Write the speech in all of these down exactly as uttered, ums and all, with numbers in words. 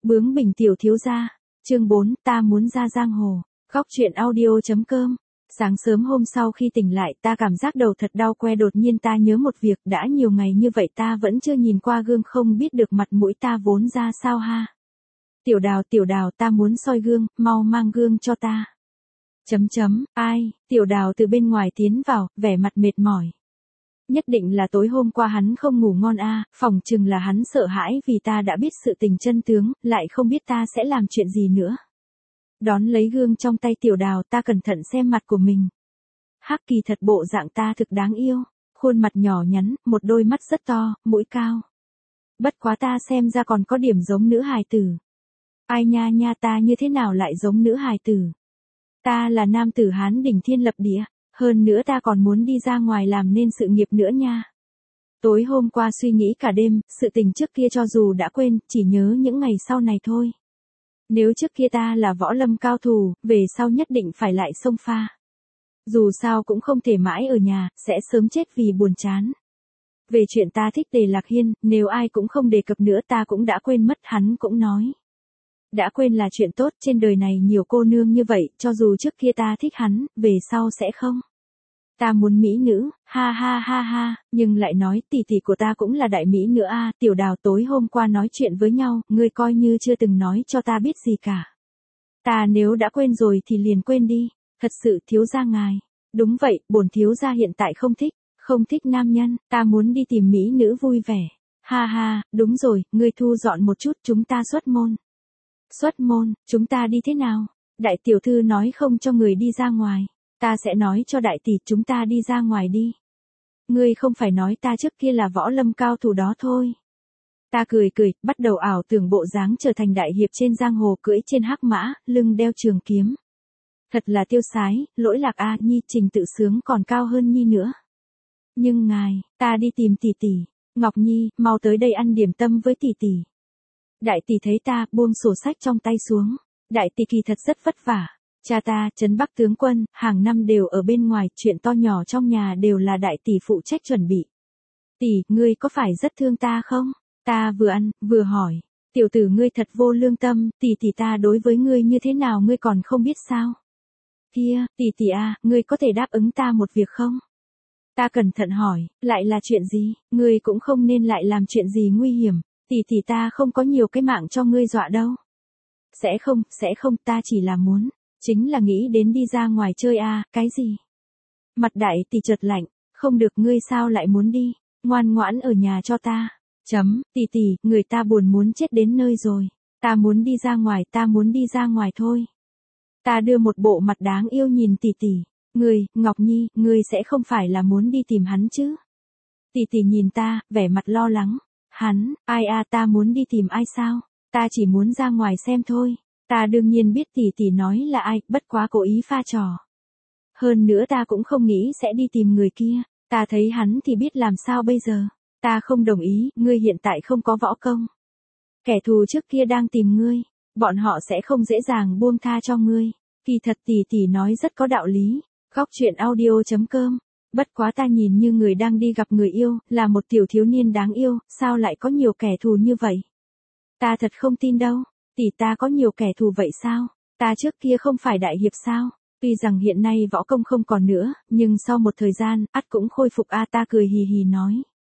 Bướng bỉnh tiểu thiếu gia. Chương bốn, ta muốn ra giang hồ. Góc truyện audio.com. Sáng sớm hôm sau khi tỉnh lại ta cảm giác đầu thật đau que, đột nhiên ta nhớ một việc, đã nhiều ngày như vậy ta vẫn chưa nhìn qua gương, không biết được mặt mũi ta vốn ra sao ha. Tiểu Đào, Tiểu Đào, ta muốn soi gương, mau mang gương cho ta. Chấm chấm, ai? Tiểu Đào từ bên ngoài tiến vào, vẻ mặt mệt mỏi. Nhất định là tối hôm qua hắn không ngủ ngon a, à, phỏng chừng là hắn sợ hãi vì ta đã biết sự tình chân tướng, lại không biết ta sẽ làm chuyện gì nữa. Đón lấy gương trong tay Tiểu Đào, ta cẩn thận xem mặt của mình. Hắc, kỳ thật bộ dạng ta thực đáng yêu, khuôn mặt nhỏ nhắn, một đôi mắt rất to, mũi cao. Bất quá ta xem ra còn có điểm giống nữ hài tử. Ai nha nha, ta như thế nào lại giống nữ hài tử? Ta là nam tử Hán đỉnh thiên lập địa, hơn nữa ta còn muốn đi ra ngoài làm nên sự nghiệp nữa nha. Tối hôm qua suy nghĩ cả đêm, sự tình trước kia cho dù đã quên, chỉ nhớ những ngày sau này thôi. Nếu trước kia ta là võ lâm cao thủ, về sau nhất định phải lại xông pha. Dù sao cũng không thể mãi ở nhà, sẽ sớm chết vì buồn chán. Về chuyện ta thích Tề Lạc Hiên, nếu ai cũng không đề cập nữa ta cũng đã quên mất, hắn cũng nói. Đã quên là chuyện tốt, trên đời này nhiều cô nương như vậy, cho dù trước kia ta thích hắn, về sau sẽ không. Ta muốn mỹ nữ, ha ha ha ha, nhưng lại nói tỷ tỷ của ta cũng là đại mỹ nữ a. À, Tiểu Đào, tối hôm qua nói chuyện với nhau, ngươi coi như chưa từng nói cho ta biết gì cả. Ta nếu đã quên rồi thì liền quên đi, thật sự thiếu gia ngài. Đúng vậy, bổn thiếu gia hiện tại không thích, không thích nam nhân, ta muốn đi tìm mỹ nữ vui vẻ. Ha ha, đúng rồi, ngươi thu dọn một chút, chúng ta xuất môn. Xuất môn, chúng ta đi thế nào? Đại tiểu thư nói không cho người đi ra ngoài. Ta sẽ nói cho đại tỷ, chúng ta đi ra ngoài đi. Ngươi không phải nói ta trước kia là võ lâm cao thủ đó thôi. Ta cười cười, bắt đầu ảo tưởng bộ dáng trở thành đại hiệp trên giang hồ, cưỡi trên hắc mã, lưng đeo trường kiếm. Thật là tiêu sái, lỗi lạc a, nhi trình tự sướng còn cao hơn nhi nữa. Nhưng ngài, ta đi tìm tỷ tỷ. Ngọc Nhi, mau tới đây ăn điểm tâm với tỷ tỷ. Đại tỷ thấy ta, buông sổ sách trong tay xuống. Đại tỷ kỳ thật rất vất vả. Cha ta, Trấn Bắc tướng quân, hàng năm đều ở bên ngoài, chuyện to nhỏ trong nhà đều là đại tỷ phụ trách chuẩn bị. Tỷ, ngươi có phải rất thương ta không? Ta vừa ăn, vừa hỏi. Tiểu tử ngươi thật vô lương tâm, tỷ tỷ ta đối với ngươi như thế nào ngươi còn không biết sao? Kia, tỷ tỷ à, ngươi có thể đáp ứng ta một việc không? Ta cẩn thận hỏi, lại là chuyện gì? Ngươi cũng không nên lại làm chuyện gì nguy hiểm. Tỷ tỷ ta không có nhiều cái mạng cho ngươi dọa đâu. Sẽ không, sẽ không, ta chỉ là muốn. Chính là nghĩ đến đi ra ngoài chơi a, à, cái gì? Mặt đại tỷ chợt lạnh, không được, ngươi sao lại muốn đi, ngoan ngoãn ở nhà cho ta. Chấm, tỷ tỷ, người ta buồn muốn chết đến nơi rồi. Ta muốn đi ra ngoài, ta muốn đi ra ngoài thôi. Ta đưa một bộ mặt đáng yêu nhìn tỷ tỷ. Ngươi, Ngọc Nhi, ngươi sẽ không phải là muốn đi tìm hắn chứ? Tỷ tỷ nhìn ta, vẻ mặt lo lắng. Hắn, ai a, à, ta muốn đi tìm ai sao? Ta chỉ muốn ra ngoài xem thôi. Ta đương nhiên biết tỷ tỷ nói là ai, bất quá cố ý pha trò. Hơn nữa ta cũng không nghĩ sẽ đi tìm người kia, ta thấy hắn thì biết làm sao bây giờ. Ta không đồng ý, ngươi hiện tại không có võ công. Kẻ thù trước kia đang tìm ngươi, bọn họ sẽ không dễ dàng buông tha cho ngươi. Kỳ thật tỷ tỷ nói rất có đạo lý. Góc truyện audio.com. Bất quá ta nhìn như người đang đi gặp người yêu, là một tiểu thiếu niên đáng yêu, sao lại có nhiều kẻ thù như vậy? Ta thật không tin đâu. Tỷ, ta có nhiều kẻ thù vậy sao? Ta trước kia không phải đại hiệp sao? Tuy rằng hiện nay võ công không còn nữa, nhưng sau một thời gian, ắt cũng khôi phục a. Ta cười hì hì nói.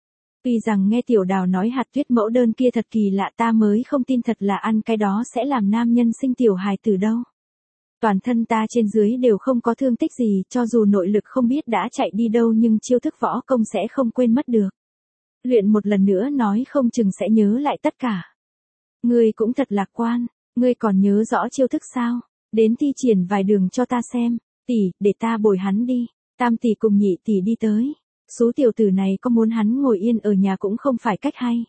Tuy rằng nghe Tiểu Đào nói hạt tuyết mẫu đơn kia thật kỳ lạ, ta mới không tin thật là ăn cái đó sẽ làm nam nhân sinh tiểu hài tử đâu. Toàn thân ta trên dưới đều không có thương tích gì, cho dù nội lực không biết đã chạy đi đâu nhưng chiêu thức võ công sẽ không quên mất được. Luyện một lần nữa nói không chừng sẽ nhớ lại tất cả. Ngươi cũng thật lạc quan, ngươi còn nhớ rõ chiêu thức sao? Đến thi triển vài đường cho ta xem. Tỷ, để ta bồi hắn đi. Tam tỷ cùng nhị tỷ đi tới. Số tiểu tử này có muốn hắn ngồi yên ở nhà cũng không phải cách hay.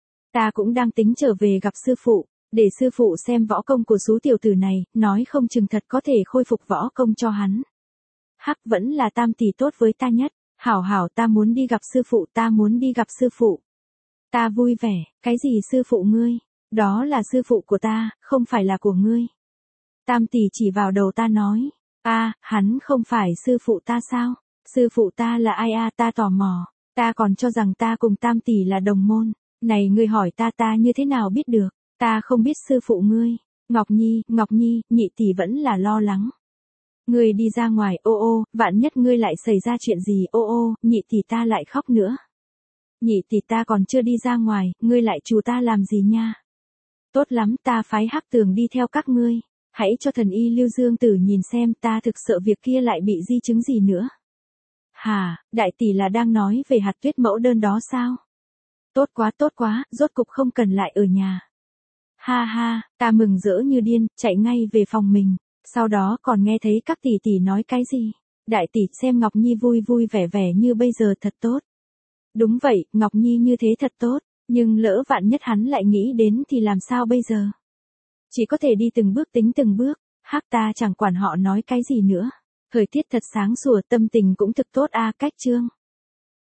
Ta cũng đang tính trở về gặp sư phụ, để sư phụ xem võ công của số tiểu tử này, nói không chừng thật có thể khôi phục võ công cho hắn. Hắc, vẫn là tam tỷ tốt với ta nhất. Hảo hảo, ta muốn đi gặp sư phụ, ta muốn đi gặp sư phụ. Ta vui vẻ, cái gì sư phụ ngươi? Đó là sư phụ của ta, không phải là của ngươi. Tam tỷ chỉ vào đầu ta nói. A, à, hắn không phải sư phụ ta sao? Sư phụ ta là ai a? À, ta tò mò. Ta còn cho rằng ta cùng tam tỷ là đồng môn. Này ngươi hỏi ta ta như thế nào biết được? Ta không biết sư phụ ngươi. Ngọc Nhi, Ngọc Nhi, nhị tỷ vẫn là lo lắng. Ngươi đi ra ngoài, ô ô, vạn nhất ngươi lại xảy ra chuyện gì, ô ô, nhị tỷ ta lại khóc nữa. Nhị tỷ ta còn chưa đi ra ngoài, ngươi lại chù ta làm gì nha. Tốt lắm, ta phái Hắc Tường đi theo các ngươi. Hãy cho thần y Lưu Dương Tử nhìn xem, ta thực sợ việc kia lại bị di chứng gì nữa. Hà, đại tỷ là đang nói về hạt tuyết mẫu đơn đó sao? Tốt quá tốt quá, rốt cục không cần lại ở nhà. Ha ha, ta mừng rỡ như điên, chạy ngay về phòng mình. Sau đó còn nghe thấy các tỷ tỷ nói cái gì. Đại tỷ xem Ngọc Nhi vui vui vẻ vẻ như bây giờ thật tốt. Đúng vậy, Ngọc Nhi như thế thật tốt. Nhưng lỡ vạn nhất hắn lại nghĩ đến thì làm sao bây giờ? Chỉ có thể đi từng bước tính từng bước. Hắc ta chẳng quản họ nói cái gì nữa. Thời tiết thật sáng sủa, tâm tình cũng thực tốt a. Cách chương